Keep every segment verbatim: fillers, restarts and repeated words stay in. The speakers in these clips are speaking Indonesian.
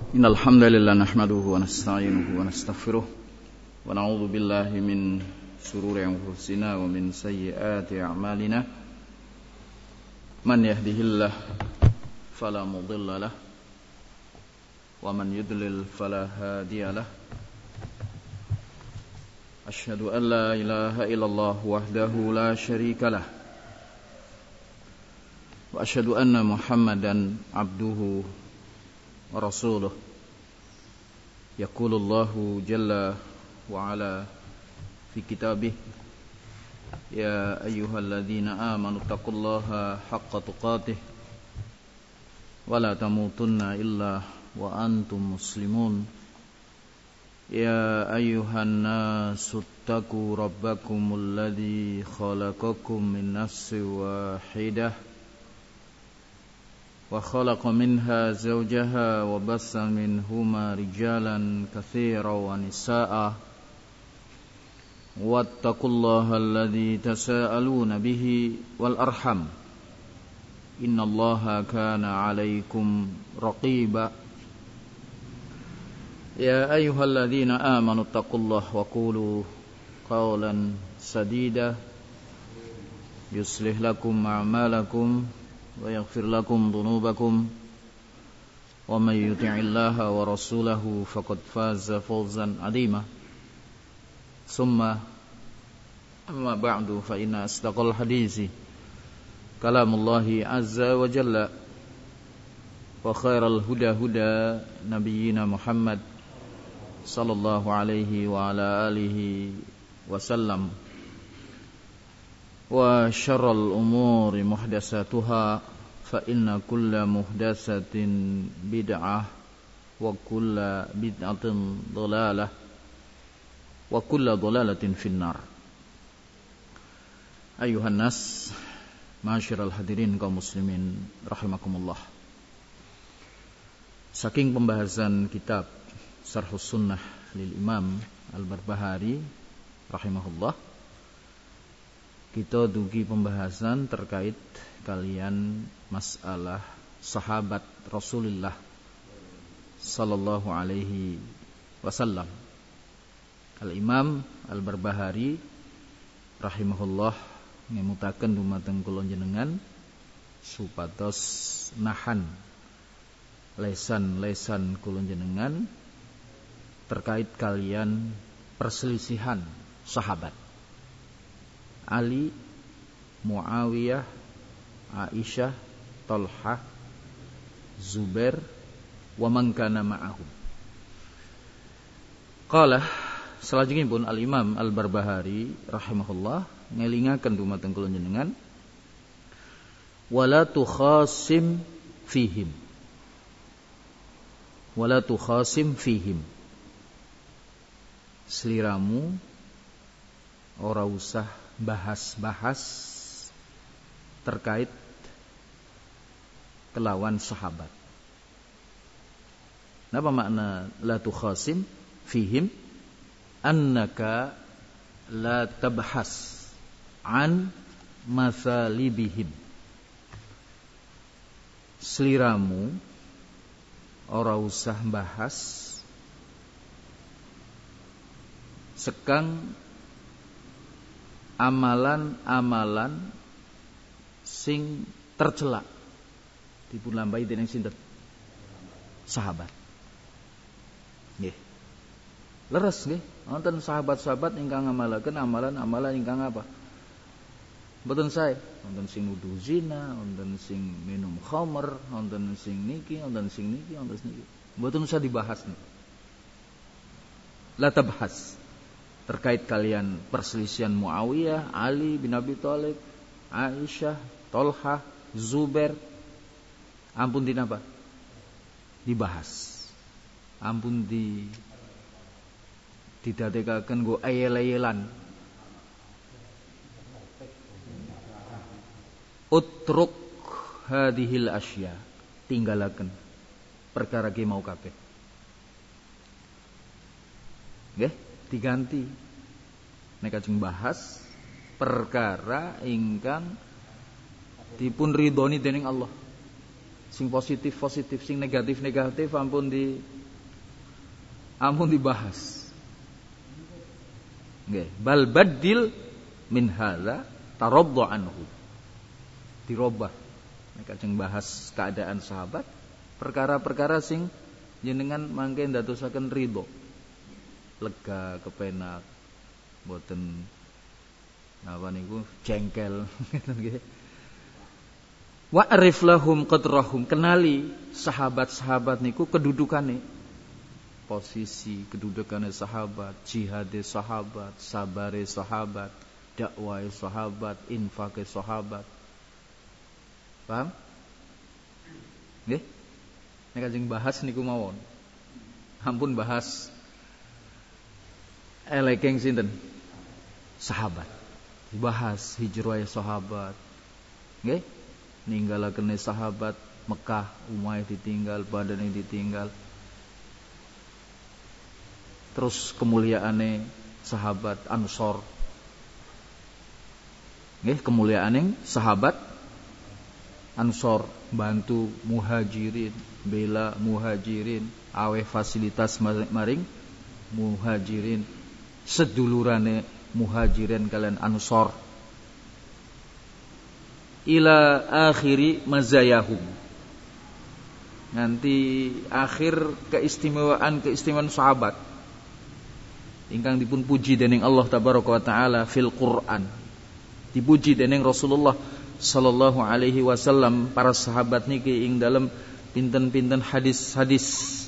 Innal hamdalillah nahmaduhu wa nasta'inuhu wa nastaghfiruh wa na'udzu billahi min shururi anfusina wa min sayyiati a'malina. Man yahdihillahu fala mudilla lahu wa man yudlil fala hadiya lahu. Asyhadu an la ilaha illallah wahdahu la syarika lah wa asyhadu anna Muhammadan abduhu wa rasuluh. Yaqulullahu jalla wa ala fi kitabih, ya ayyuhalladzina amanu taqullaha haqqa tuqatih wa la tamutunna illa wa antum muslimun. Ya ayyuhan nasu ttaqu rabbakumul ladzi khalaqakum min nafsin wahidah wa khalaqa minha zawjaha wa bassa minhuma rijalan katsiran wa nisaa'a wattaqullaha alladzi tasaaluna bihi wal arham innallaha kana 'alaikum raqiba. Ya ayyuhalladzina amanu taqullaha wa qulu qawlan sadida yuslih lakum a'malakum wa yaghfir lakum dhunubakum wa may yuti'illaha wa rasulahu faqad faza fawzan 'azima. Summa amma ba'du, fa inna asdaqal hadisi kalamullahi azza wa jalla wa khairal huda huda nabiyyina Muhammad sallallahu alaihi wa ala alihi wasallam wa syarrul umuri muhdatsatuha fa inna kulla muhdatsatin bid'ah wa kulla bid'atin dhalalah wa kulla dhalalatin finnar. Ayuhan nas, ma'asyiral hadirin kaum muslimin rahimakumullah. Saking pembahasan kitab Syarhus Sunnah lil Imam Al-Barbahari rahimahullah, kita dugi pembahasan terkait kalian masalah sahabat Rasulullah sallallahu alaihi wasallam. Al-Imam Al-Barbahari rahimahullah ngemutaken dumateng kula jenengan supados nahan lesan-lesan kula jenengan terkait kalian perselisihan sahabat Ali, Muawiyah, Aisyah, Talhah, Zubair wa man kana ma'ahum. Qala, salajengipun Al-Imam Al-Barbahari rahimahullah ngelingaken dumateng kula jenengan wala tukhasim fihim. Wala tukhasim fihim. Seliramu ora usah bahas-bahas terkait kelawan sahabat. Napa makna la tukhasim fihim? Annaka la tabhas an mathalibihim. Seliramu ora usah bahas sekang amalan-amalan sing tercela dipun lambai dening sinten? Sahabat. Nggih. Leres nggih, wonten sahabat-sahabat ingkang ngamalaken amalan-amalan ingkang apa? Mboten sae, wonten sing nuduh zina, wonten sing minum khamr, wonten sing niki, wonten sing niki, wonten sing niki. Mboten usah dibahas nih. La tabhas terkait kalian perselisihan Muawiyah, Ali bin Abi Thalib, Aisyah, Talhah, Zubair, ampun dinapa? Dibahas. Ampun di didadekaken go ayel-ayelan. Utruk hadhil asya, tinggalaken perkara ki mau kabeh. Nggih, diganti. Nek ajeng bahas perkara ingkang dipun ridhoni dening Allah. Sing positif positif, sing negatif negatif ampun di amun dibahas. Nggih, bal badil min hadza taraddu anhu. Dirobah. Nek kajeng bahas keadaan sahabat, perkara-perkara sing jenengan mangke ndadosaken ridho. Lega, kepenak, mboten napa niku jengkel ngoten nggih. Wa'rif lahum qadrahum, kenali sahabat-sahabat niku kedudukane. Posisi kedudukane sahabat, jihade sahabat, sabare sahabat, dakwah sahabat, infake sahabat. Paham? Nggih? Nek kajeng bahas niku mawon. Ampun bahas elekeng sinten? Sahabat. Dibahas hijrah sahabat. Nggih? Ninggalaken sahabat Mekah, umay ditinggal, badan yang ditinggal. Terus kemuliaane sahabat Ansor. Nggih, kemuliaane sahabat Ansor, bantu muhajirin, bela muhajirin, aweh fasilitas maring muhajirin, sedulurane muhajirin kalian Ansor. Ila akhiri mazayahum, nanti akhir keistimewaan-keistimewaan sahabat ingkang dipun puji dening Allah tabaraka wa taala fil Quran, dipuji dening Rasulullah sallallahu alaihi wasallam, para sahabat niki ing dalam pinten-pinten hadis-hadis.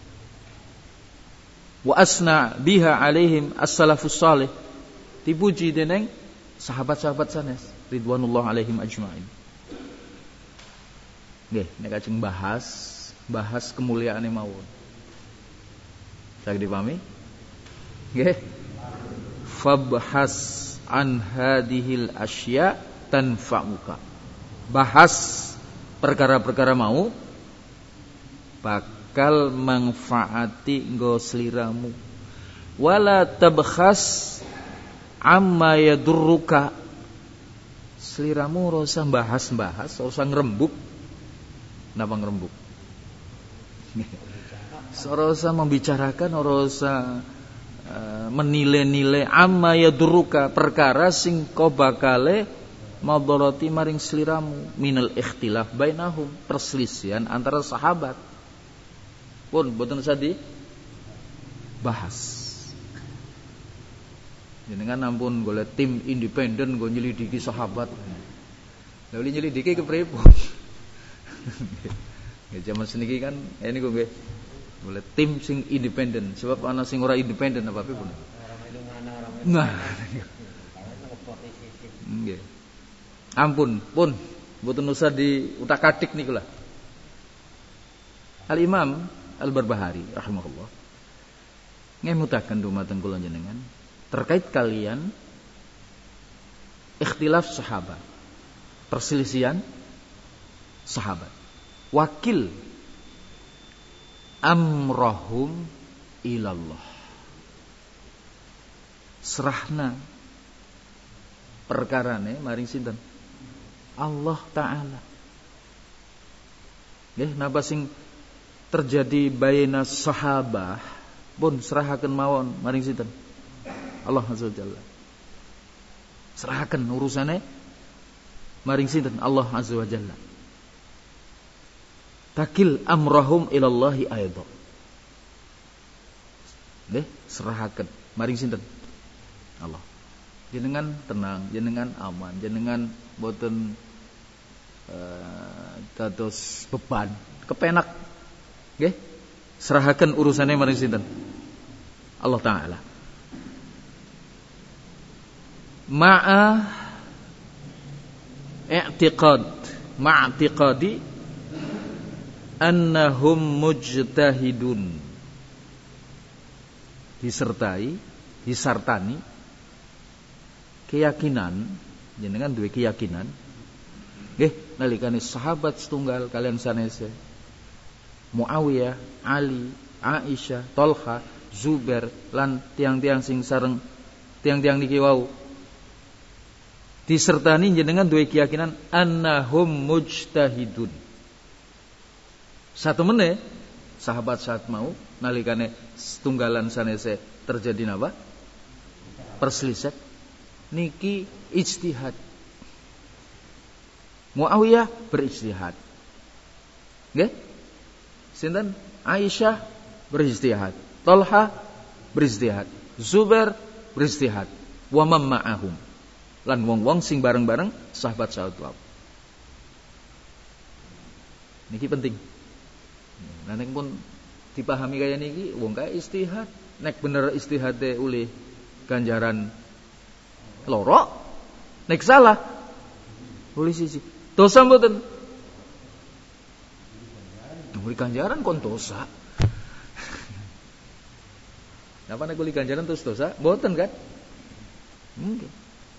Wa asna biha alaihim as-salafus salih, dipuji dening sahabat-sahabat sanes ridwanullah alaihim ajmain. Nggih, nek kajeng bahas bahas kemuliaane mawon. Saged dipahami? Nggih. Fabhas an hadhil asya tanfa'uka. Bahas perkara-perkara mau bakal manfaati nggo sliramu. Wala tabkhas amma yadurruka. Sliramu ora usah bahas-bahas, ora usah ngrembug. Napa ngrembug? Ora usah membicarakan, ora usah uh, menilai-nilai amma yadurruka, perkara sing kau bakale madharati maring sliramu, minal ikhtilaf bainahum, perselisihan antara sahabat. Pun boten usah dibahas. Jenengan ampun golek tim independen nggo nyelidiki sahabat. Lha nyelidiki kepripun? Ya zaman seniki kan ya niku nggih. Golek tim sing independen, sebab ana sing ora independen apa-apa pun. Nah. Nggih. Ampun, pun mboten usah diutak-atik niku lah. Al Imam Al Barbahari rahimahullah ngemutaken dumateng kula jenengan terkait kalian ikhtilaf sahabat, perselisihan sahabat. Wakil amrahum ilallah. Serahna perkarane maring sinten? Allah Ta'ala. Nggih, napa sing terjadi baina sahabah pun serahaken mawon maring sinten? Allah Azza wa Jalla. Serahaken urusane maring sinten? Allah Azza wa Jalla. Takil amrahum ilallahi aidha. Nggih, serahaken maring sinten? Allah. Jenengan tenang, jenengan aman, jenengan boten uh, dados beban, kepenak. Nggih, serahaken urusane maring sinten? Allah Ta'ala. Ma'a i'tiqad, ma'tiqadi annahum mujtahidun. Disertai, disartani keyakinan, jenengan duwe keyakinan nggih nalikane sahabat setunggal kalian sanese Muawiyah, Ali, Aisyah, Tolha, Zubair lan tiang-tiang sing sareng tiang-tiang niki wau disertani jenengan duwe keyakinan annahum mujtahidun. Satu meneh sahabat-sahabat mau nalikane setunggalan sanese terjadi napa? Perselisihan niki ijtihad. Muawiyah berijtihad. Nggih? Sinten? Aisyah berijtihad. Talha berijtihad. Zubair berijtihad. Wa man ma'ahum. Lan wong-wong sing bareng-bareng sahabat-sahabat. Niki penting. Nah nek pun dipahami kaya niki wong kaya ijtihad. Nek bener ijtihade oleh ganjaran loro, nek salah oleh siji. Dosa mboten? Oleh ganjaran kon dosa. Napa nek oleh ganjaran terus dosa? Mboten kan? Mungkin.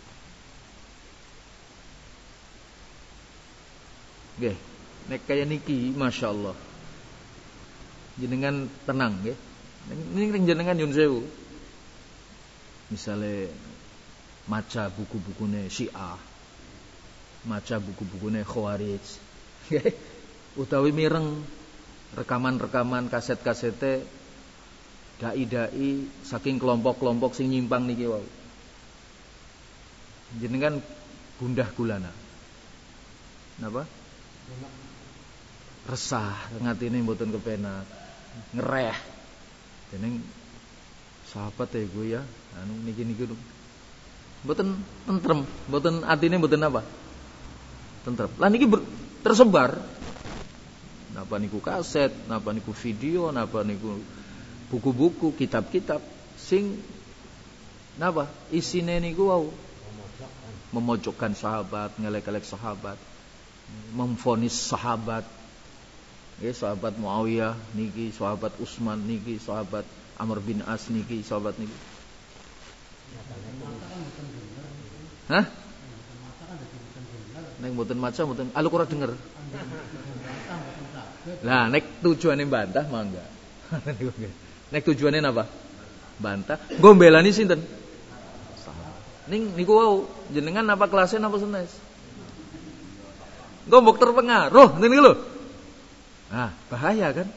Nggih, nek kaya niki masyaallah. Jenengan tenang nggih. Ning jenengan nyun sewu. Misale maca buku-bukune Syiah, maca buku-bukune Khawarij, nggih. Utawi mireng rekaman-rekaman kaset-kasete dai-dai saking kelompok-kelompok sing nyimpang niki wau. Jenengan gundah gulana. Napa? Resah ngatine mboten kepenak, ngereh. Dening sahabat e gue ya, anu niki-niki mboten tentrem, mboten atine mboten apa? Tentrem. Lah niki tersebar. Napa niku kaset, napa niku video, napa niku buku-buku, kitab-kitab sing napa? Isine niku wau memojokkan sahabat, ngelek-elek sahabat, memvonis sahabat. Nggih, sahabat Muawiyah niki, sahabat Utsman niki, sahabat Amr bin As niki, sahabat niki. Hah? Nek mboten maca mboten alu ora denger. Lah nek tujuane bantah mangga. Nek tujuane napa? Bantah. Nggo mbelani sinten? Ning niku wau jenengan napa kelasnya napa senes? Nggo mbok terpengaruh niku lho. Nah, bahaya kan?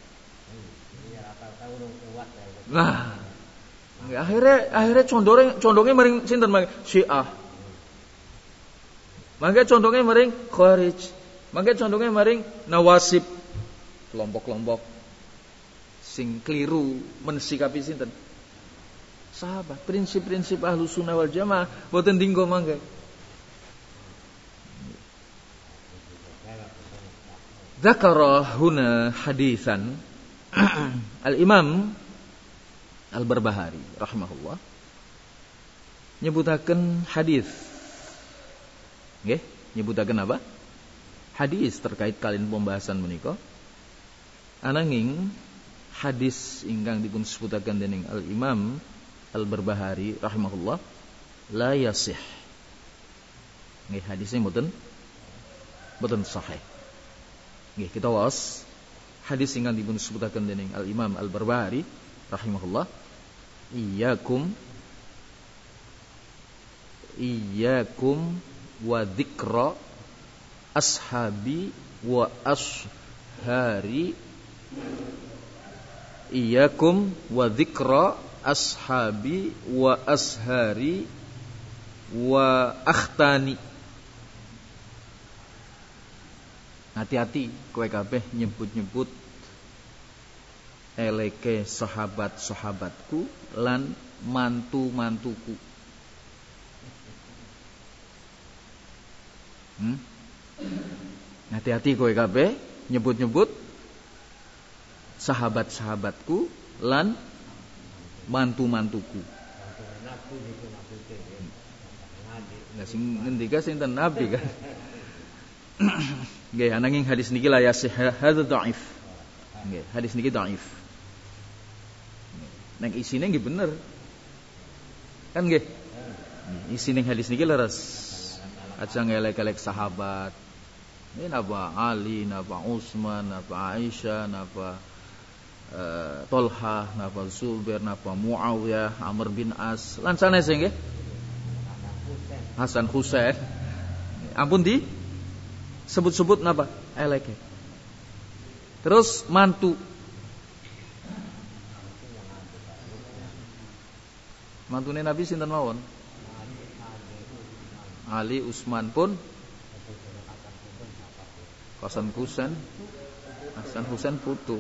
Nah, akhirnya akhirnya condongnya condongnya mering sinten mangke Syiah. Mangke condongnya mering Khawarij. Mangke condongnya mering Nawasib. Kelompok-kelompok sing keliru mensikapi sinten? Sahabat. Prinsip-prinsip Ahlus Sunnah wal Jamaah boten dinggo mangke. Dzakara huna hadisan Al-Imam Al-Barbahari rahimahullah nyebutaken hadis. Nggih, nyebutaken apa? Hadis terkait kalian pembahasan menika. Ananging hadis ingkang dipun sebutaken dening Al-Imam Al-Barbahari rahimahullah la yasih. Nggih, hadisnya mboten mboten sahih. Nggih, kita waos hadis ingkang dipun sebutaken dening Al-Imam Al-Barbahari rahimahullah, iyyakum iyyakum wa dzikra ashabi wa ashari iyyakum wa dzikra ashabi wa ashari wa akhtani. Hati-hati kowe kabeh nyebut-nyebut eleke sahabat-sahabatku lan mantu-mantuku. Hmm? Hati-hati kowe kabeh nyebut-nyebut sahabat-sahabatku lan mantu-mantuku. Nah sing ngendika sinten Nabi kan. Nggih, ananging hadis niki la yasih, hadza dhaif. Nggih, hadis niki dhaif. Nek isine nggih bener. Kan nggih? Isine hadis niki leres. Aja ngelek-elek sahabat. Ini napa Ali, napa Utsman, napa Aisyah, napa uh, Talha, napa Zubair, napa Muawiyah, Amr bin As, lan sanese nggih. Hasan Husain. Ampun di sebut-sebut napa? Eleke. Terus mantu. Mantune Nabi sinten mawon? Ali, Utsman pun Hasan Husain, Hasan Husain putu.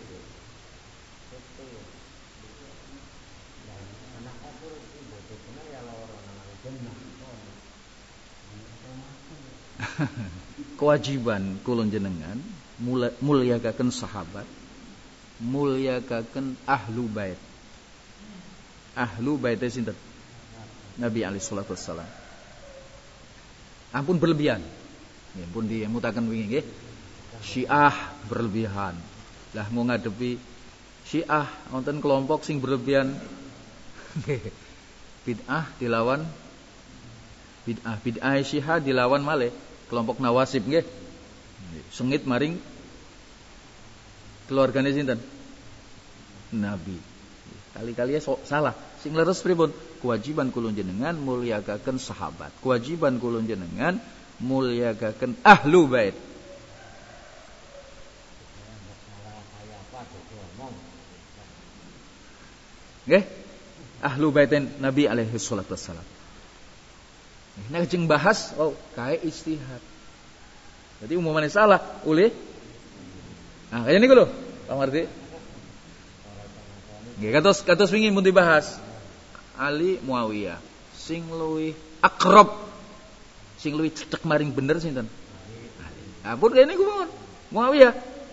Kewajiban kula jenengan mulyakaken sahabat, mulyakaken ahlu bait. Ahlu baite sinten? Nabi alaihi salatu wassalam. Ampun berlebihan. Nggih, pun dimutaken wingi nggih. Syiah berlebihan. Lah mau ngadepi Syiah wonten kelompok sing berlebihan. Bid'ah dilawan bid'ah, bid'ah Syiah dilawan malih kelompok Nawasib nggih. Sengit maring keluargane sinten? Nabi. Kali-kali so, salah. Sing leres pripun? Kewajiban kula jenengan mulyakaken sahabat. Kewajiban kula jenengan mulyakaken ahlu bait. Nggih? Ahlu baitin Nabi alaihi salatu wassalam. Nek jeng bahas oh kae ijtihad. Jadi umumane salah oleh nah kaya niku lho, Pak Mardi. Nggih, kados kados wingi mun dibahas Ali Muawiyah, sing luwih akrab, sing luwih cecek maring bener sinten? Ali. Ampun kene niku mawon. Muawiyah.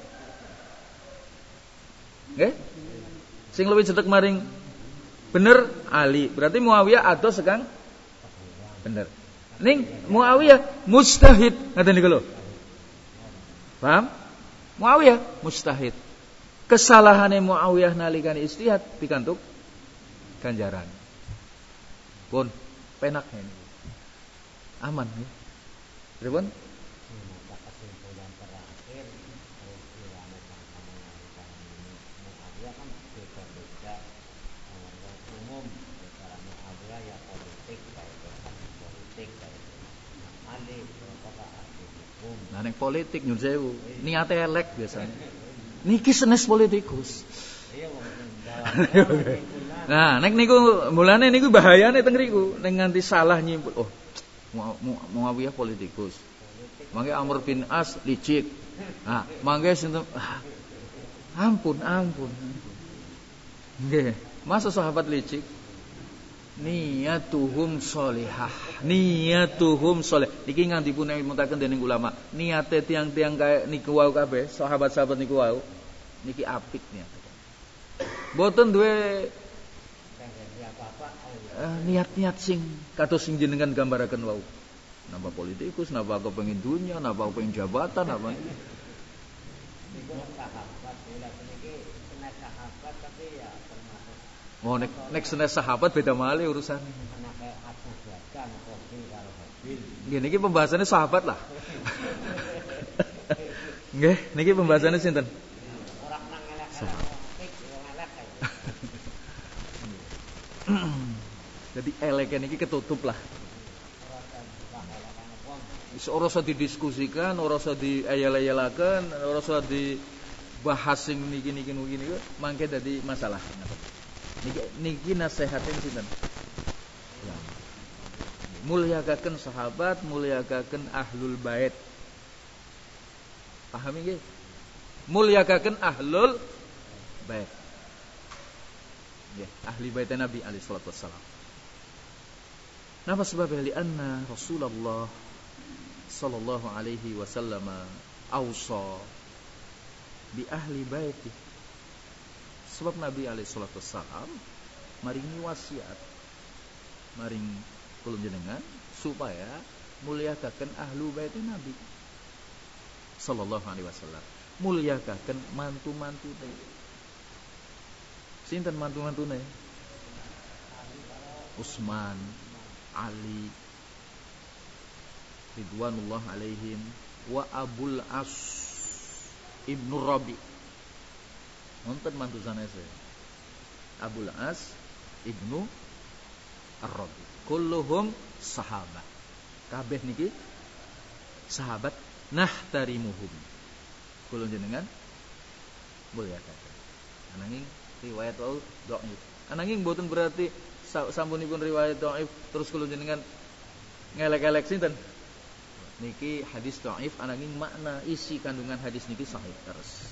Nggih? Sing luwih cecek maring bener Ali. Berarti Muawiyah ados sekang bener. Ning Muawiyah mustahid, ngaten niku lho. Paham? Muawiyah mustahid. Kesalahane Muawiyah nalikane ijtihad pikantuk ganjaran. Pun penak ini. Aman ya. Pripun? Kesimpulan terakhir peristiwa Muawiyah kan beda-beda umum antara Muawiyah ya politik baik kan politik baik Ali kota ahli hukum. Nah nek politik nyun sewu, niate elek biasanya. Niki senes politikus. Iya wong nah, nek niku mulane niku bahayane teng riku, nek nganti salah nyimpul. Oh, Muawiyah politikus. Mangke Amr bin As licik. Nah, mangke sinten ah, ampun, ampun. Nggih, masa sahabat licik? Niyatuhum sholihah. Niyatuhum sholih. Niki nganti pun mutaken dening ulama. Niate tiang-tiang kaya niku wau kabeh, sahabat-sahabat niku wau. Niki apik niate. Mboten duwe uh, niat-niat sing kados sing jenengan gambaraken wau. Napa politikus, napa aku pengen dunia, napa aku pengen jabatan, apa ini? Niku sahabat, bila niki senes sahabat tapi ya termasuk. Oh nek nek senes sahabat beda malih urusan. Anake Abu Bakar Qabil karo Habil. Nggih niki pembahasannya sahabat lah. Nggih, niki pembahasannya sinten? Ora nang elek-elek. Jadi eleke niki ketutup lah. Wis ora usah didiskusikan, ora usah diayal-ayalaken, ora usah dibahas sing niki-niki niki mangke dadi masalah. Niki niki nasehatin sinten? Mulyakaken sahabat, mulyakaken ahlul bait. Paham nggih? Mulyakaken ahlul bait. Ya, ahli bait Nabi alaihi salatu wassalam. Napa sebabnya? Lianna Rasulullah sallallahu alaihi wasallam ausa bi ahli baiti. Sebab Nabi alaihi salatu wassalam maringi wasiat maring kula jenengan supaya mulyakaken ahlu bait Nabi sallallahu alaihi wasallam. Mulyakaken mantu-mantune. Sinten mantu-mantune? Utsman, Ali, ridwanullah alaihim, wa Abul As Ibnu Rabi. Wonten mantu sanese. Abul As Ibnu Ar-Rabi. Kulluhum sahabat. Kabeh niki sahabat nahtarimuhum. Kula jenengan mulyakaken. Ananging riwayat wau dhaif. Ananging mboten berarti sampunipun riwayat dhaif terus kula jenengan ngelek-elek sinten? Niki hadis dhaif ananging makna isi kandungan hadis niki sahih terus.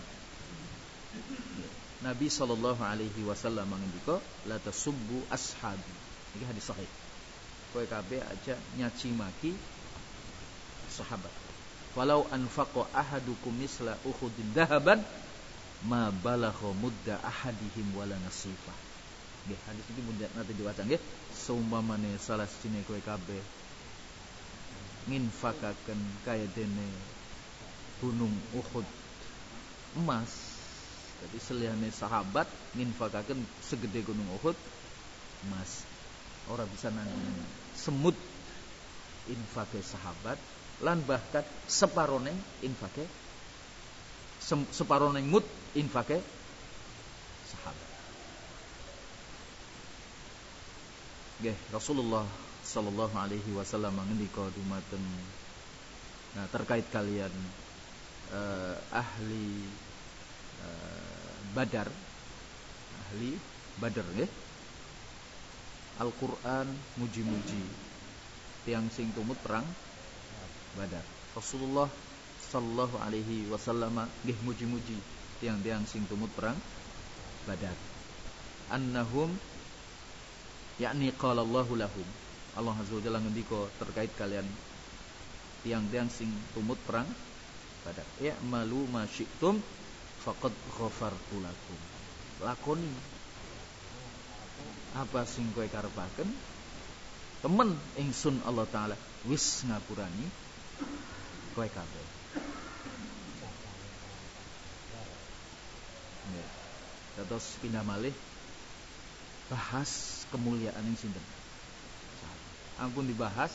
Nabi sallallahu alaihi wasallam ngendika la tasubbu ashabi. Niki hadis sahih. Kowe kabeh aja nyaci maki sahabat. Walau anfaqa ahadukum misla uhudin dahaban ma balagha mudda ahadihim wala nasifa. Nggih, hadis iki mun nate diwaca nggih, seumpamane salah sijine kowe kabeh nginfakaken kaya dene gunung Uhud emas. Jadi seliyane sahabat nginfakaken segede gunung Uhud emas. Ora bisa nanding semut infake sahabat lan bahkan separone infake separone mut infake sahabat. Nggih, Rasulullah sallallahu alaihi wasallam ngendika dumateng nah terkait kalian uh, ahli uh, Badar, ahli Badar nggih. Al-Qur'an muji-muji tiang sing tumut perang Badar. Rasulullah sallallahu alaihi wasallam nggih muji-muji tiang-tiang sing tumut perang Badar. Annahum yakni qala Allahu lahum. Allah azza wa jalla ngendika terkait kalian tiang-tiang sing tumut perang Badar. I'malu ma syi'tum faqad ghafartu lakum. Lakoni apa sing kowe karepaken temen ingsun Allah taala wis ngapurani kowe kabeh. Ya. Terus pindah malih bahas kemuliaan yang sinten. Ampun dibahas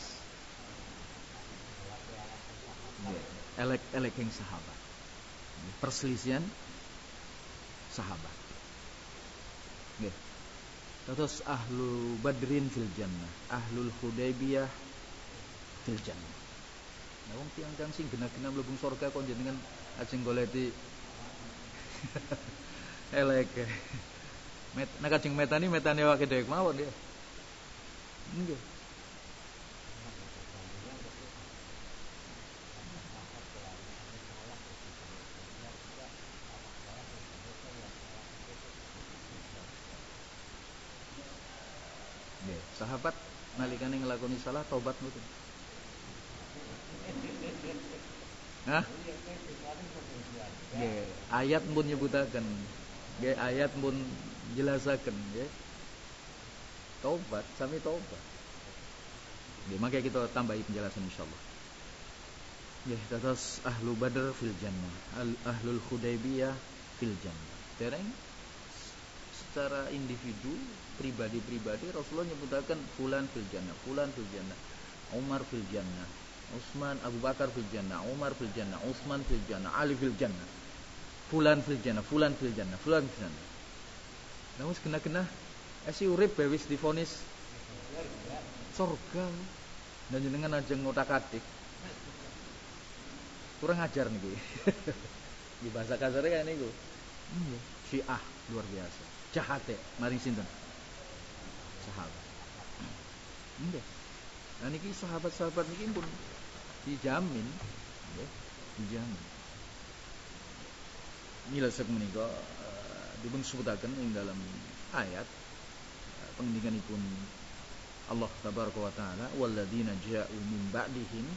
ya, elek-elek yang sahabat. Perselisihan sahabat. Nggih. Terus ahlu Badrin fil jannah, ahlul Hudaybiyah fil jannah. Nah wong tiang-tiang sing genah-genah mlebu surga kon jenengan ajeng goleti elek. Met nek ajeng metani metane wae dhek mawon ya. Nggih. Sahabat nalikane nglakoni salah tobat mboten? Hah? Nggih, ayat pun nyebutaken. Nggih, ayat pun jelasaken nggih. Tobat, sami tobat. Nggih, maka kita tambahi penjelasan insyaallah. Nggih, terus ahlu Badr fil jannah, ahlul Hudaybiyah fil jannah. Dereng secara individu, pribadi-pribadi Rasulullah nyebutaken fulan fil jannah, fulan fil jannah, Umar fil jannah, Utsman, Abu Bakar fil jannah, Umar fil jannah, Utsman fil jannah, Ali fil jannah, fulan fil jannah, fulan fil jannah, fulan fil jannah. Nah wis kena-kena esi urip bae wis divonis surga. Dan jenengan ajeng ngotak-atik. Kurang ajar niki. Di bahasa kasare kaya niku. Hmm, Syiah luar biasa. Jahate maring sinten? Sahabat. Nggih. Nah niki sahabat-sahabat niki pun dijamin, nggih, dijamin. Mila sak menika uh, dipun sebutaken ing dalam ayat uh, pengendikanipun Allah tabaraka wa taala walladzina ja'u min ba'dihim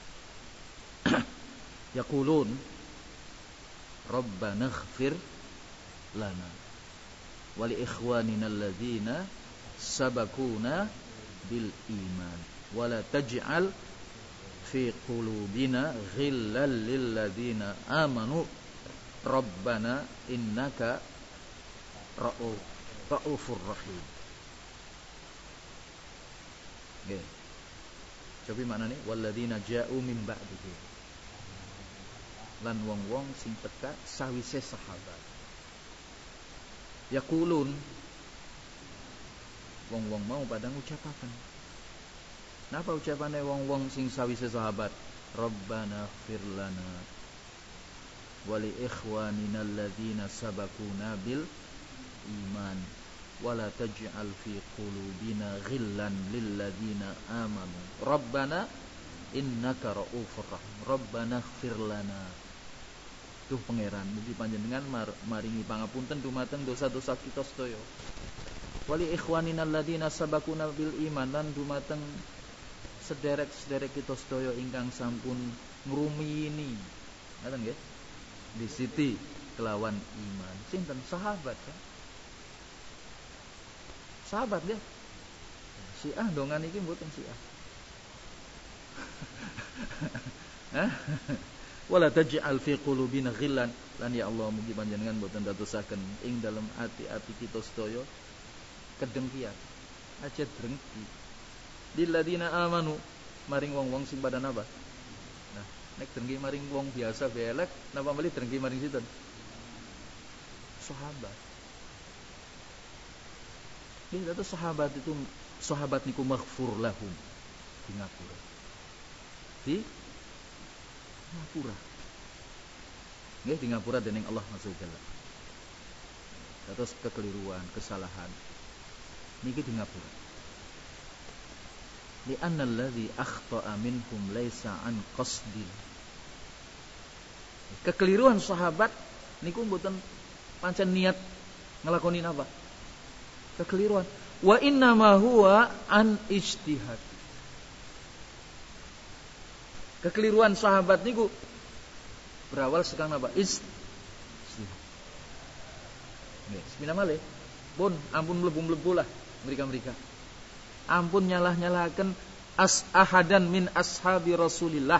yaqulun rabbana ighfir lana wa li ikhwanina alladzina sabaquna bil iman wa la taj'al fi qulubina ghillal lil ladzina amanu rabbana innaka ra'ufur rahim. Nggih. Cobi maknane walladzina ja'u min ba'dihi. Lan wong-wong sing teka sawise sahabat. Yaqulun wong-wong mau pada ngucapaken. Napa ucapane wong-wong sing sawise sahabat? Rabbana ighfir lana wa li ikhwanina alladzina sabaquna bil iman wala taj'al fi qulubina ghillan lil ladzina amanu rabbana innaka ra'ufur rahim rabbana ighfir lana. Duh pangeran, mugi panjenengan mar, maringi pangapunten dumateng dosa-dosa kita sedaya. Wali ikhwanina alladzina sabaquna bil iman, lan dumateng sederek-sederek kita sedaya ingkang sampun ngrumiyini. Ngaten nggih? Di siti kelawan iman. Sinten? Sahabat kan? Sahabat nggih. Syiah dongan iki mboten Syiah. Hah? Wala taj'al fi qulubina ghillan, lan ya Allah mugi panjenengan mboten dadosaken ing dalem ati-ati kita sedaya kedengkian, aja drengki. Lil ladina amanu, maring wong-wong sing pada napa? Nah, nek drengki maring wong biasa belek, napa meli drengki maring sinten? Sahabat. Iki itu sahabat itu sahabat niku maghfur lahum di ngapura. Di ngapura. Nggih di ngapura dening Allah Azza wa Jalla. Terus kekeliruan, kesalahan niki di ngapura. Li anna alladhi akhta'a minhum laisa an qasdin. Kekeliruan sahabat niku mboten pancen niat ngelakoni napa? Kekeliruan. Wa inna ma huwa an ijtihad. Kekeliruan sahabat niku berawal sekang napa? Ijtihad. Nggih, sepina malih. Pun ampun mlebu-mlebu lah mereka-mereka. Ampun nyalah-nyalahaken as ahadan min ashabi Rasulillah.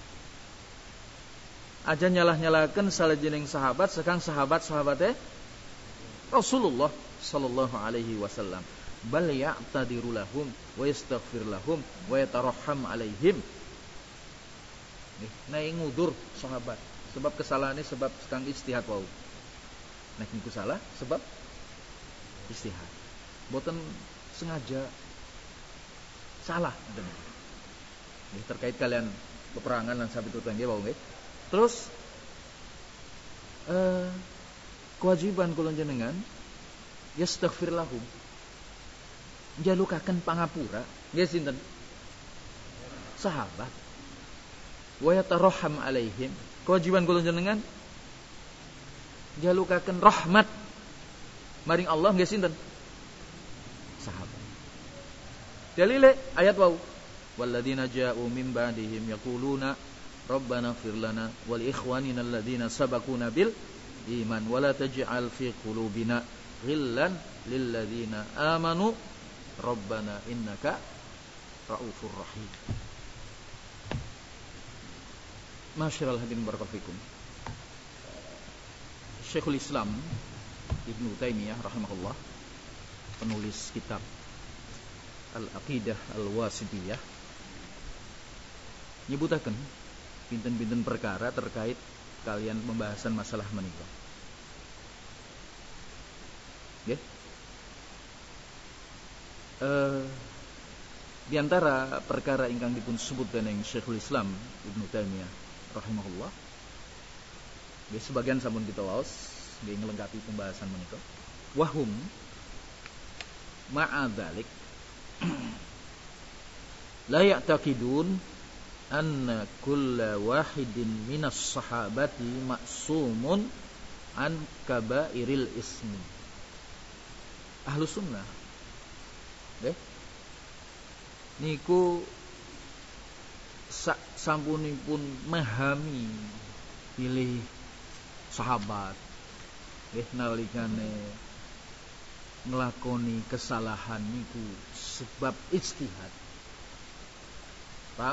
Aja nyalah-nyalahaken salajenging sahabat sekang sahabat-sahabate Rasulullah sallallahu alaihi wasallam. Bal ya'tadiru lahum wa yastaghfir lahum wa yatarahham alaihim. Nih, naik ngudur sahabat sebab kesalahannya sebab sekang ijtihad wau. Nek niku salah sebab ijtihad. Boten sengaja salah nggih terkait kalian peperangan lan sabit utang nggih wau nggih. Terus eh, kewajiban kula jenengan yastaghfir lahum. Njalukaken pangapura nggih sinten? Sahabat. Wa yatarahham alaihim. Kewajiban kula jenengan njalukaken rahmat maring Allah nggih sinten? Sahabat. Dalile ayat wau walladzina ja'u min ba'dihim yaquluna rabbana ighfir lana wal ikhwanina alladzina sabaquna bil iman wala taj'al fi qulubina ghillan lil ladzina amanu rabbana innaka raufur rahim. Masyarul hadirin barakallahu fikum. Syekhul Islam Ibnu Taimiyah rahimahullah, penulis kitab Al-Aqidah Al-Wasithiyah, nyebutaken pinten-pinten perkara terkait kalian pembahasan masalah menika. Nggih. Eh di antara perkara ingkang dipun sebut dening Syekhul Islam Ibnu Taimiyah rahimahullah, nggih sebagian sampun kita waos nggih nglengkapi pembahasan menika. Wahum ma'a dzalik la ya'taqidun anna kulla wahidin minas sahabati ma'sumun an kabairil ismi. Ahlus sunnah nggih niku sampunipun memahami pilih sahabat nggih nalikane nglakoni kesalahan niku sebab ijtihad. Paham?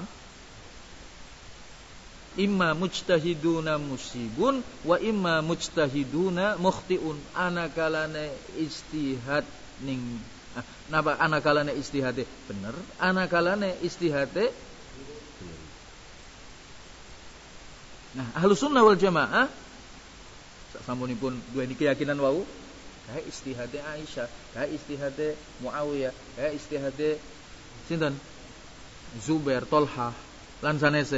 Imma mujtahiduna musibun wa imma mujtahiduna mukhtiun. Anakalane ijtihad ning ah, napa anakalane ijtihade bener, anakalane ijtihade keliru. Nah, Ahlus Sunnah wal Jamaah sasampunipun duweni keyakinan wau kae ijtihade Aisyah, kae ijtihade Muawiyah, kae ijtihade sinten? Zubair, Tolhah lan sanese.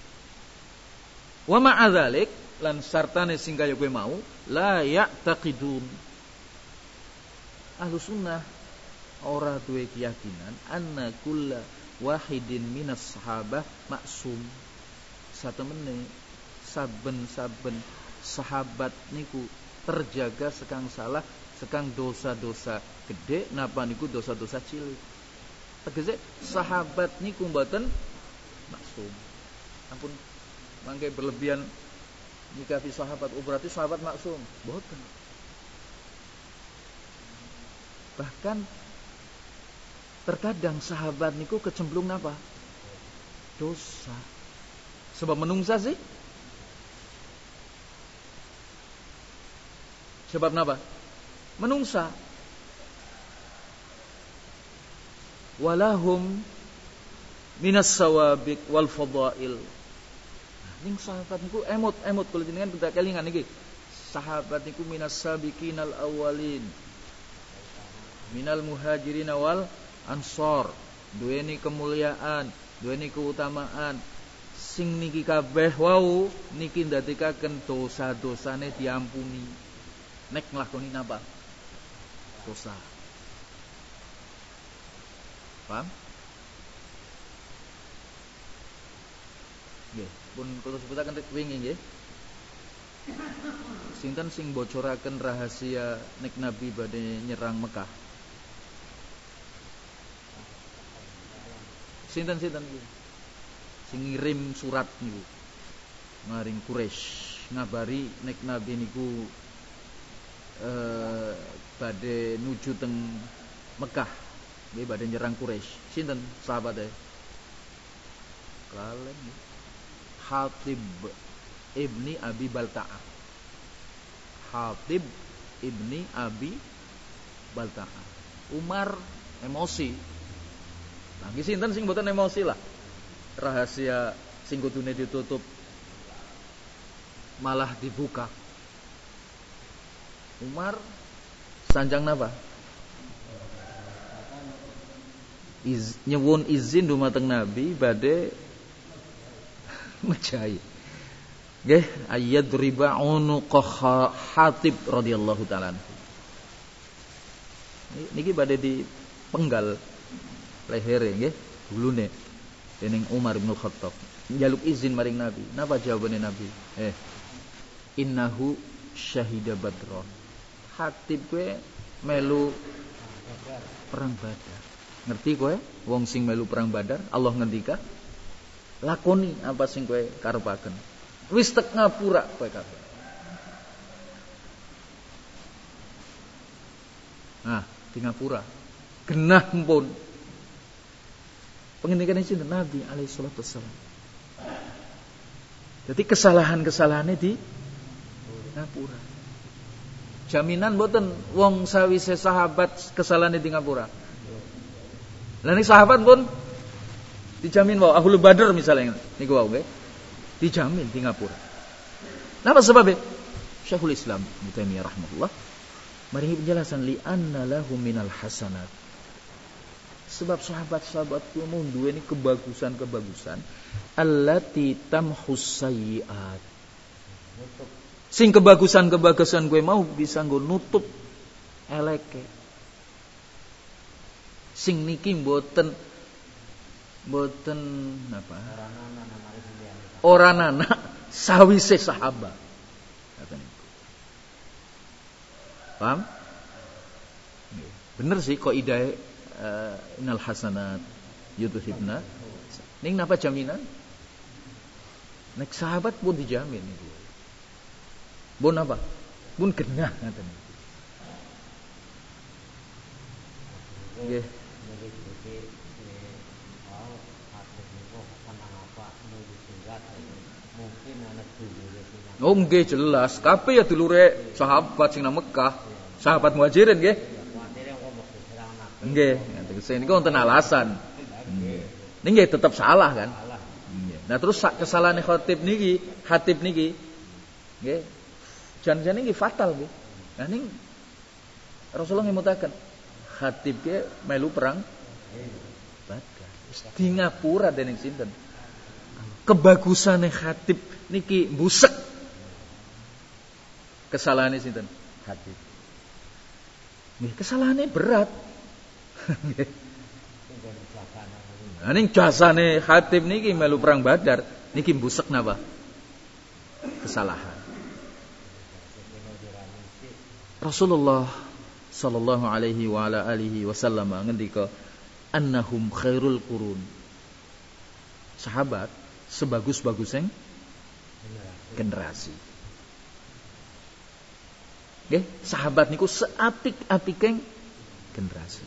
Wa ma'a dzalik lan sartane sing kaya kowe mau la ya'taqidun Ahlus sunnah ora duwe keyakinan anna kulla wahidin minas sahabah maksum. Satemene saben-saben sahabat niku terjaga sekang salah, sekang dosa-dosa gede, napa niku dosa-dosa cilik. Tegese sahabat niku mboten maksum. Ampun mangke berlebihan nyikapi sahabat, oh berarti sahabat maksum. Mboten. Bahkan terkadang sahabat niku kecemplung napa? Dosa. Sebab menungsa sih. Sebab napa? Menungsa. Walahum minas sawabiq wal fadail. Ning sahabat niku emot-emot kula jenengan kita kelingan niki. Sahabat niku minas sabiqinal awwalin. Minal muhajirin wal ansor. Duweni kemuliaan, duweni keutamaan. Sing niki kabeh wau niki ndadekaken dosa-dosane diampuni. Nek nglakoni napa? Dosa. Paham? Nggih, pun kula sebutaken wingi nggih. Sinten sing bocoraken rahasia nek Nabi badhe nyerang Mekah? Sinten-sinten iki? Sing ngirim surat niku maring Quraisy ngabari nek Nabi niku eh badhe nuju teng Mekah, nggih badhe nyerang Quraisy. Sinten sahabate? Kalen Hatib ibni Abi Balta'ah. Hatib ibni Abi Balta'ah. Umar emosi. Nah, iki sinten sing mboten emosi lah. Rahasia sing kudune ditutup malah dibuka. Umar sanjang napa? Iz, nyewun izin dumateng Nabi badhe mejahi. Nggih, ayyadriba unuqa Hatib radhiyallahu taala. Niki badhe dipenggal lehere nggih, gulune dening Umar bin Khattab. Njaluk izin maring Nabi. Napa jawabane Nabi? Eh, innahu syahida Badron. Hatib kowe melu perang Badar. Ngerti kowe? Wong sing melu perang Badar, Allah ngendika, lakoni apa sing kowe karepaken. Wis tek ngapura kowe kabeh. Nah, di ngapura. Genah pun. Pengendikane sinten Nabi alaihi salatu wassalam. Jadi kesalahan-kesalahannya di ngapura. Jaminan mboten wong sawise sahabat kesalahane di ngapura. Lah nek sahabat pun dijamin wae Ahlul Badar misalnya niku wae nggih. Dijamin di ngapura. Napa sebabnya? Syekhul Islam Ibnu Taimiyah rahimahullah maringi penjelasan li anna lahum minal hasanat. Sebab sahabat-sahabat ku mau duweni kebagusan-kebagusan allati tamhus sayyiat. Sing kebagusan-kebagusan gue mau bisa nggo nutup eleke. Sing niki mboten mboten napa? Ora nana sawise sahabat. Paham? Bener sih kok ide uh, innal hasanat yudhibna. Ning napa jaminan? Nek sahabat pun dijamin itu. Pun apa? Pun genah ngaten. Nggih. Oh nggih jelas, kabeh ya dulure sahabat sing nang Mekah, sahabat Muhajirin nggih. Nggih, ngaten niku wonten alasan. Nggih. Nggih tetep salah kan? Nggih. Nah terus kesalahan Khatib niki, Hatib niki nggih. Jan-jane nggih fatal nggih. Nah ning Rasulullah ngemutaken Khatib ke melu perang Badar. Di ngapura dening sinten? Kebagusane Khatib niki mbusek. Kesalahane sinten? Hatib. Nggih, kesalahannya berat. Nah, ning jasane Hatib niki melu perang Badar, niki mbusek napa? Kesalahan. Rasulullah sallallahu alaihi wa ala alihi wasallam ngendika annahum khairul qurun. Sahabat sebagus-bagusnya generasi. Nggih, sahabat niku seapik-apikeng generasi.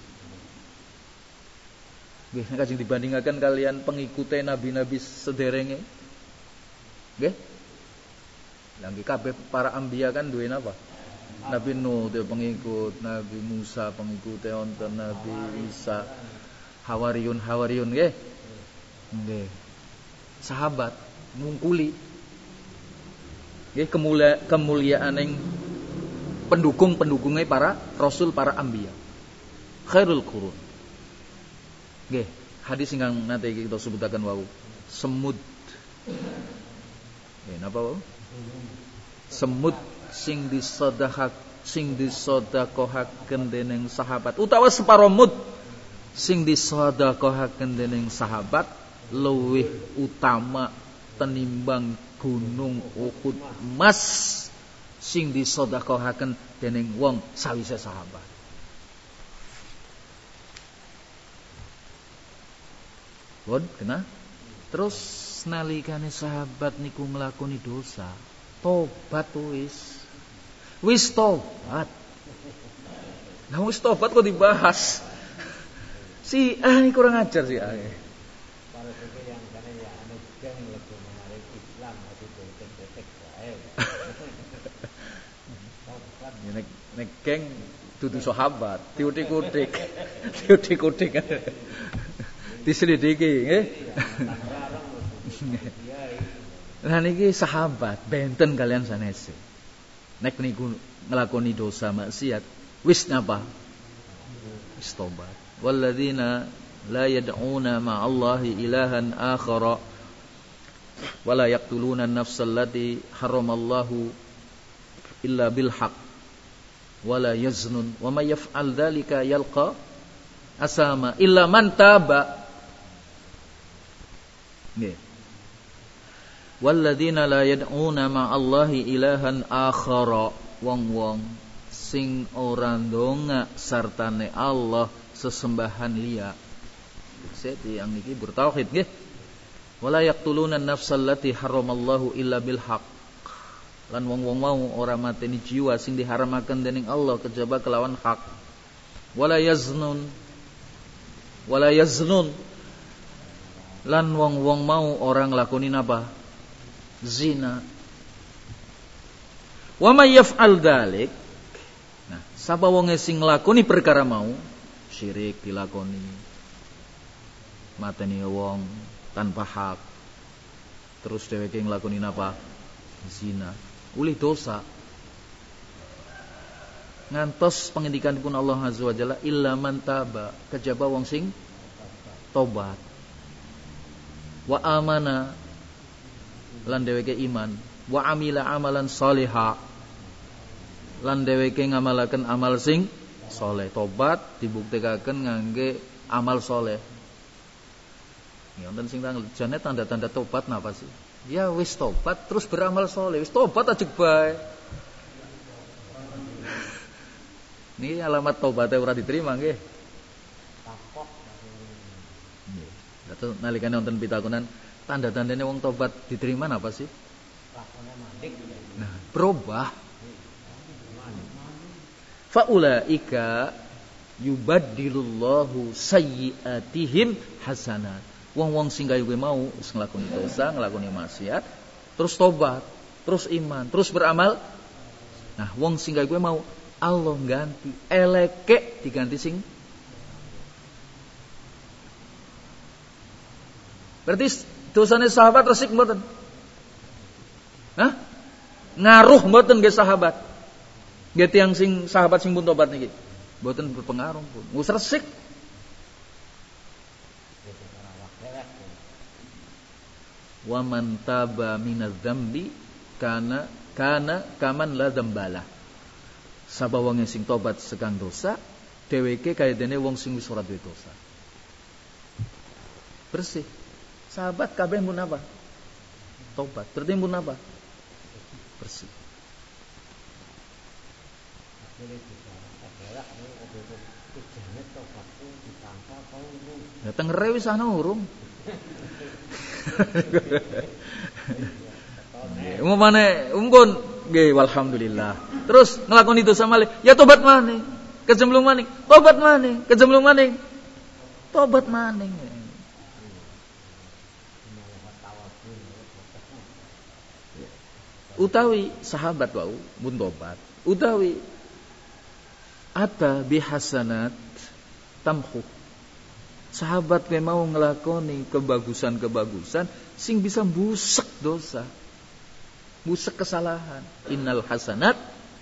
Nggih, nek kajeng dibandingaken kalian pengikutnya nabi-nabi sederenge. Nggih. Lah nggih kabeh para anbiya kan duwe napa? Nabi Nuh dia pengikut, Nabi Musa pengikutnya, wonten Nabi Isa, Hawariyun Hawariyun nggih. Nggih. Sahabat ngungkuli nggih kemulia, kemuliaan yang pendukung-pendukungnya para rasul, para anbiya. Khairul qurun. Nggih, hadis ingkang nate kita sebutaken wau. Semut. Nggih, napa wau? Semut sing disedahak sing disedekahaken dening sahabat utawa separo mud sing disedekahaken dening sahabat luwih utama tenimbang gunung Uhud emas sing disedekahaken dening wong sawise sahabat. Pun kena terus nalikane sahabat niku nglakoni dosa, tobat wis. Wis tobat. Nah wis tobat kok dibahas. Si ah ini kurang ajar sih ah. Para pikir yang karena ya anu geng lebih menarik Islam tapi politik-politik wae. Ya nek nek geng dudu sahabat, diutik-utik. Diutik-utik. Diselidiki nggih. Lah niki sahabat benten kalian sanese. Nek niku nglakoni dosa maksiat wis napa? Wis tobat. Walladzina la yad'una ma'allahi ilahan akhara wa la yaqtuluna an-nafsal lati haramallahu illa bil haqq wa la yaznun wa may yaf'al dzalika yalqa asama illa man taba. Nggih. Walladzina la yad'una ma'allahi ilahan akhara, wong-wong sing ora ndonga sartane Allah sesembahan liya. Sete yang niki bertauhid nggih. Wala yaqtuluna an-nafsal lati haramallahu illa bil haqq. Lan wong-wong mau ora mateni jiwa sing diharamaken dening Allah kejaba kelawan hak. Wala yaznun. Wala yaznun. Lan wong-wong mau orang nglakoni napa? Zina. Wa may yaf'al dzalik. Nah, sapa wong sing nglakoni perkara mau, syirik dilakoni. Mateni wong tanpa hak. Terus dheweke nglakoni napa? Zina. Ulih dosa. Ngantos pengendikanipun Allah Azza wa Jalla illa man taba, kejaba wong sing tobat. Wa amana lan dheweke iman, wa amila amalan sholiha lan dheweke ngamalaken amal sing saleh. Tobat dibuktikaken ngangge amal saleh. Ya wonten sing jane tanda-tanda tobat napa sih? Ya wis tobat terus beramal saleh. Wis tobat aja bae. Ini alamat tobatnya ora diterima nggih. Kapok. Nggih. Datu nalikane wonten pitakonan tanda-tandanya wong tobat diterima apa sih? Lakonnya mandik. Nah, berubah. Faulaika yubaddilullahu sayyiatihim hasanat. Wong-wong sing gawe mau nglakoni dosa, nglakoni maksiat, terus tobat, terus iman, terus beramal. Nah, wong sing gawe mau Allah ganti eleke diganti sing. Berarti dosane sahabat resik mboten? Hah? Ngaruh mboten nggih sahabat? Nggih tiyang sing sahabat sing pun tobat niki. Mboten berpengaruh pun. Wis resik. Wa man taba minadz dzambi kana kana kaman la dzambala. Sapa wong sing tobat sekang dosa, dheweke kaya dene wong sing wis ora duwe dosa. Bersih. Sahabat kabeh mun apa? Tobat. Berarti mun apa? Bersih. Dateng rewe wis ana urung. Umumane umpun nggih walhamdulillah. Terus nglakoni dosa malih, ya tobat maning. Kejemlung maning, tobat maning. Kejemlung maning, tobat maning. Utawi sahabat wau mun tobat, utawi ata bihasanat tamhu. Sahabat ke mau ngelakoni kebagusan-kebagusan sing bisa busek dosa, busek kesalahan. Innal hasanat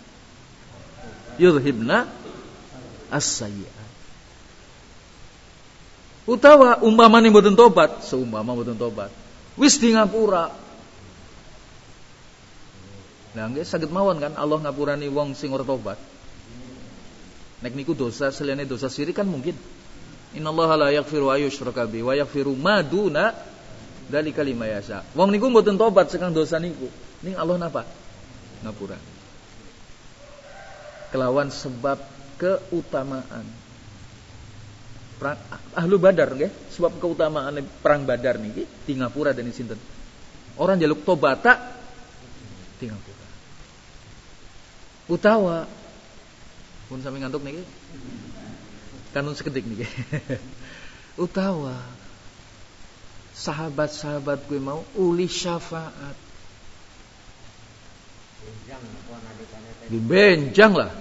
yudhibna as-sayyi'at. Utawa umpamane mboten tobat, seumpama mboten tobat, wis di ngapura. Lah nggih saged mawon kan Allah ngapurani wong sing ora tobat. Nek niku dosa selene dosa syirik kan mungkin. Innallaha la yaghfiru ayyushraka bihi wa yaghfiru ma duna dzalika liman yasha. Wong niku mboten tobat sekang dosa niku. Ning Allah napa? Ngapura. Kelawan sebab keutamaan. Perang Ahlu Badar nggih, sebab keutamaan perang Badar niki di ngapura dening sinten? Orang njaluk tobata di ngapura. Utawa pun sami ngantuk niki. Kanun sekedik niki. Utawa sahabat-sahabat gue mau uli syafaat. Benjang lah.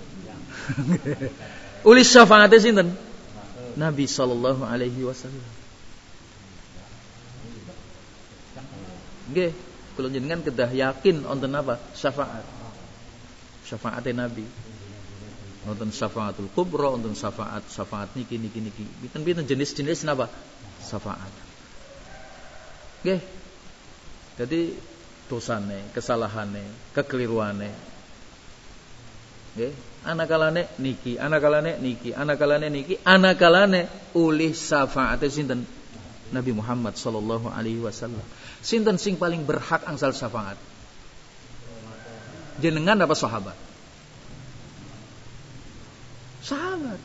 Uli syafaatnya sinten? Nabi sallallahu alaihi wasallam. Nggih, kula jenengan kedah yakin wonten apa? Syafaat. Syafaatnya Nabi. Wonten syafaatul kubra, wonten syafaat, syafaat niki niki niki. Pinten-pinten jenis-jenis napa? Syafaat. Nggih. Jadi dosane, kesalahane, kekeliruane. Nggih, anakalane niki, anakalane niki, anakalane niki, anakalane ulih syafaate sinten? Nabi Muhammad sallallahu alaihi wasallam. Sinten sing paling berhak angsal syafaat? Jenengan apa sahabat? Sahabat.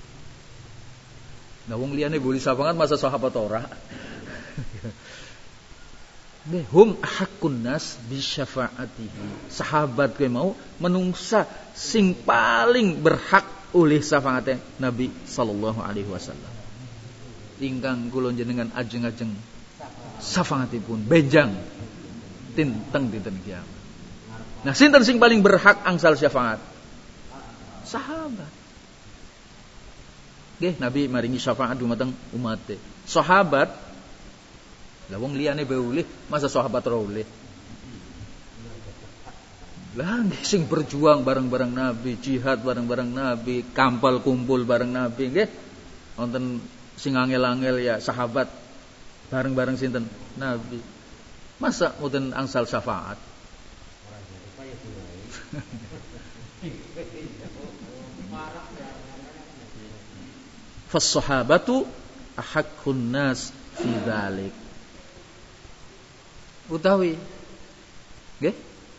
Nah wong liyane boleh syafaat masa sahabat ora? Nggih, hum haqqun nas bi syafaatihi. Sahabat kowe mau menungsa sing paling berhak oleh syafaate Nabi sallallahu alaihi wasallam. Ingkang kula jenengan ajeng-ajeng syafaatipun benjang tinteng dinten kiamat. Nah, sinten sing paling berhak angsal syafaat? Sahabat. Nggih, Nabi maringi syafaat dumateng umate. Sahabat lah wong liyane bae ulih, masa sahabat ora ulih? Lah sing berjuang bareng-bareng Nabi, jihad bareng-bareng Nabi, kampal kumpul bareng Nabi nggih. Wonten sing angel-angel ya sahabat bareng-bareng sinten? Nabi. Masa mboten angsal syafaat? Fas-sahabatu ahaqqun nas fi dzalik. Utawi nggih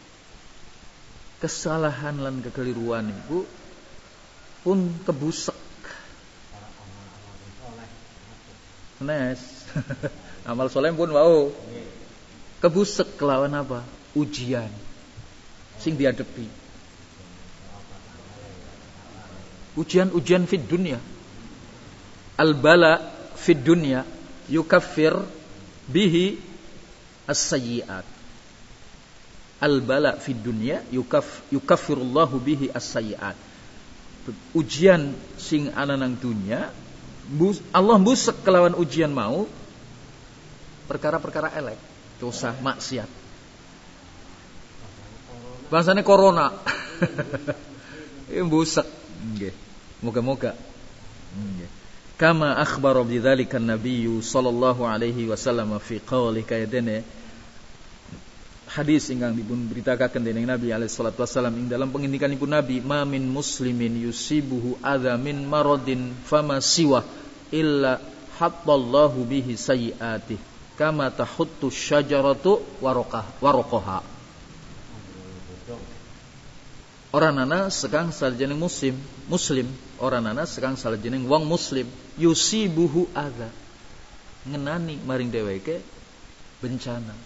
kesalahan lan kekeliruan iku pun kebusek. Nes. Amal soleh pun wau. Kebusek kelawan apa? Ujian sing dihadapi. Ujian-ujian fid dunya. Al-bala fid dunya yukaffir bihi as-sayyi'at. Al-bala fid dunya yukaf yukaffirullahu bihi as-sayyi'at. Ujian sing ana nang dunya Allah busek kelawan ujian mau perkara-perkara elek, dosa, maksiat. Bahasane corona. Ini busek nggih. Moga-moga nggih. Kama akhbara bidzalika an-nabiy sallallahu alaihi wasallam fi qouli kaidene hadis ingkang dipun beritakaken dening Nabi alaihi salatu wasallam ing dalam pengendikanipun Nabi, "Ma min muslimin yusibuhu adza min maradin fama siwa illa hattallahu bihi sayyi'atih kama tahuttu syajaratu waraqah waraqaha." Orang nana sekang salajenging muslim, muslim, orang nana sekang salajenging wong muslim yusibuhu adza, ngenani maring dheweke bencana.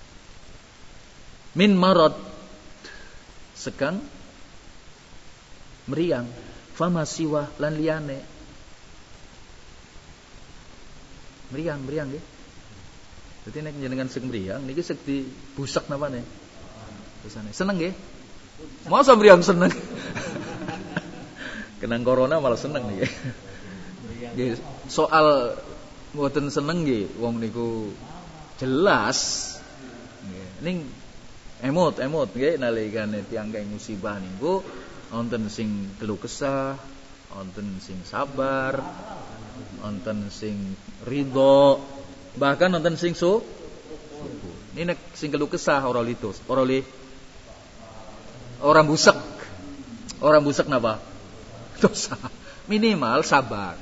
Min marad, sekang meriang, fama siwa lan liyane. Meriang, meriang nggih. Dadi nek njenengan sing meriang niki sing dibusak napane? Dosane. Seneng nggih? Masa meriang seneng? Kenang corona malah seneng nggih. Nggih, soal mboten seneng nggih wong niku jelas. Nggih. Ning emot-emot nggih nalikane tiyang kang musibah niku wonten sing keluh kesah, wonten sing sabar, wonten sing ridho, bahkan wonten sing su syukur. Ini nek sing keluh kesah ora litus, ora li orang busek. Orang busek napa? Dosa. Minimal sabar.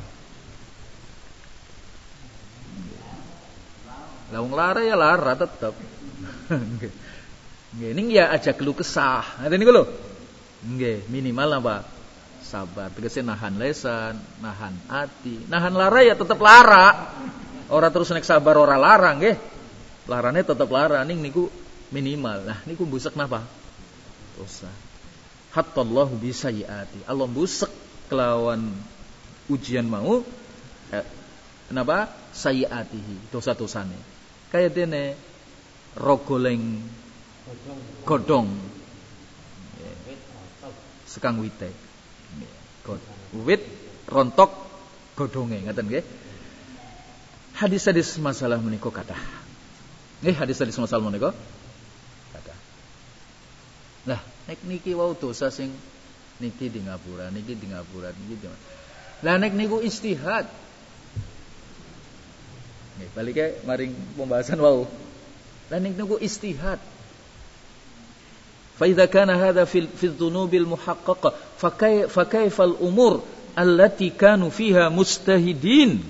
Lah wong lara ya lara tetep. Nggih. Nggih, ning ya aja keluh kesah. Ngaten niku lho. Nggih, minimal apa? Sabar. Tegese nahan lesan, nahan ati. Nahan lara ya tetep lara. Ora terus nek sabar ora lara nggih. Larane tetep lara ning niku minimal. Nah, niku busek napa? Dosa. Hattallahu bi sayyiati. Allah busek kelawan ujian mau eh, kenapa? Sayyiatihi, dosa-dosane. Kaya dene rogoleng godhong. Sekang wite. Wit rontok godhonge, ngaten nggih. Hadis-hadis masalah menika kathah. Nggih, hadis-hadis masalah menika kathah. Lah, nek niki wau dosa sing niki di ngapura, niki di ngapura, niki di. Lah nek niku istihad. Nggih, balike maring pembahasan wau. Lah nek niku istihad. Fa idza kana hadha fil fil dhunubil muhaqqaqah, fa kay fa kayfal umur allati kanu fiha mustahidin.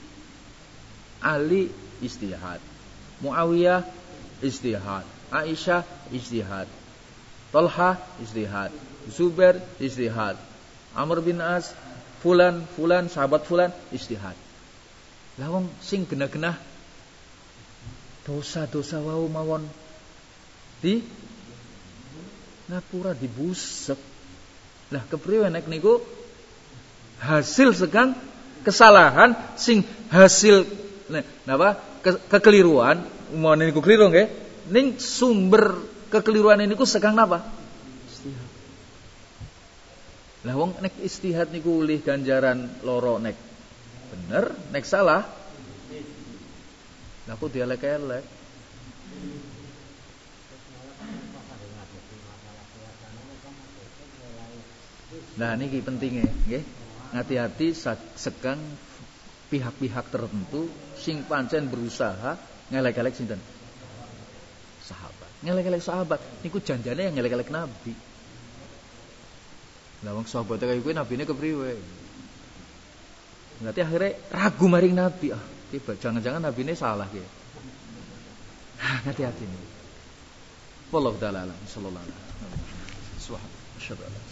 Ali istihad, Muawiyah istihad, Aisyah istihad, Talha istihad, Zubair istihad, Amr bin As, fulan fulan sahabat fulan istihad. Lah wong sing genah-genah dosa-dosa wau mawon di ngapura dibusek. Lah kepriwe nek niku hasil sekang kesalahan sing hasil napa ke, kekeliruan umane niku keliru nggih ning sumber kekeliruan niku sekang napa istihad. Lah wong nek istihad niku ulih ganjaran loro nek bener nek salah lah kok dielek-elek. Nah niki pentingnya nggih ngati-hati sekang pihak-pihak tertentu sing pancen berusaha ngelek-elek sinten? Sahabat. Ngelek-elek sahabat niku janjane yang ngelek-elek Nabi. Lah wong sahabat kaya kuwi nabine kepriwe? Berarti akhirnya ragu maring Nabi. Ah, tiba jangan-jangan nabine salah ki. Ah, hati-hati nih. Wallahu taala alam sallallahu alaihi wasallam.